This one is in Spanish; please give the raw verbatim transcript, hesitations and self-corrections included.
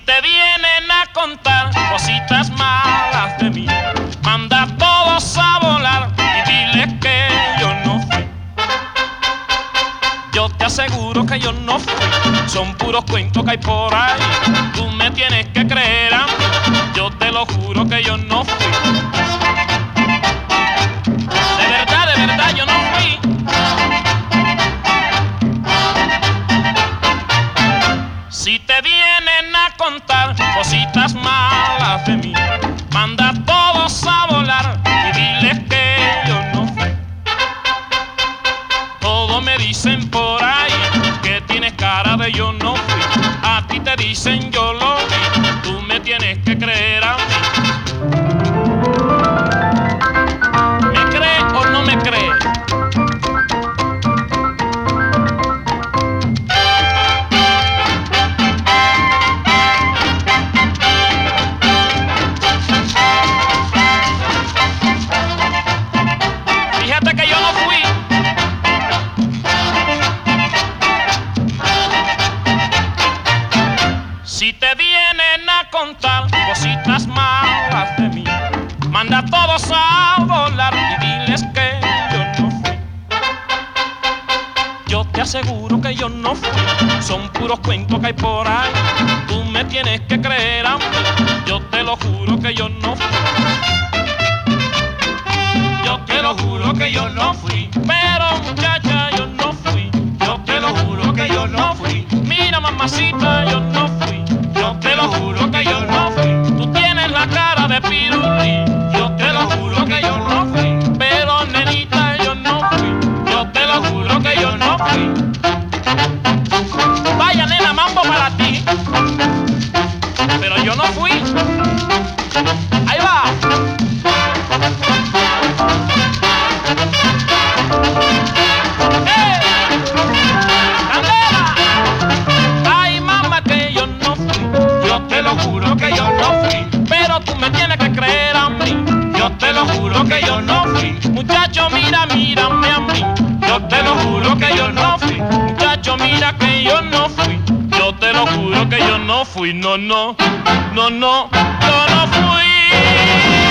te vienen a contar cositas malas de mí, manda a todos a volar y diles que yo no fui. Yo te aseguro que yo no fui, son puros cuentos que hay por ahí. Tú me tienes que creer a mí, yo te lo juro que yo no fui. De verdad, de verdad yo no fui. Si te vienen a contar cositas malas de mí, manda a todos a volar y diles que yo no fui. Todos me dicen por ahí que tienes cara de yo no fui. A ti te dicen yo lo vi, tú me tienes que creer a mí. ¿Me crees o no me crees? Fíjate que yo no fui. Si te vienen a contar cositas malas de mí, manda a todos a volar y diles que yo no fui. Yo te aseguro que yo no fui, son puros cuentos que hay por ahí. Tú me tienes que creer a mí, yo te lo juro que yo no fui. Yo te lo juro que yo no fui, pero muchacha yo no fui. Yo te lo juro que yo no fui. Mira mamacita yo no fui. Yo te lo juro que yo no fui. Tú tienes la cara de pirulí. Yo te lo juro que yo no fui. Pero nenita yo no fui. Yo te lo juro que yo no fui. Vaya nena, mambo para ti. Pero yo no fui. Ahí va. ¡Eh! ¡Candela! Ay, mamá, que yo no fui. Yo te lo juro que yo no fui. Pero tú me tienes que creer a mí. Yo te lo juro que yo no fui. Muchacho, mira, mírame a mí. Yo te lo juro que yo no fui. Muchacho, mira que yo no fui. Yo te lo juro que yo no fui. No, no, no, no, yo no fui.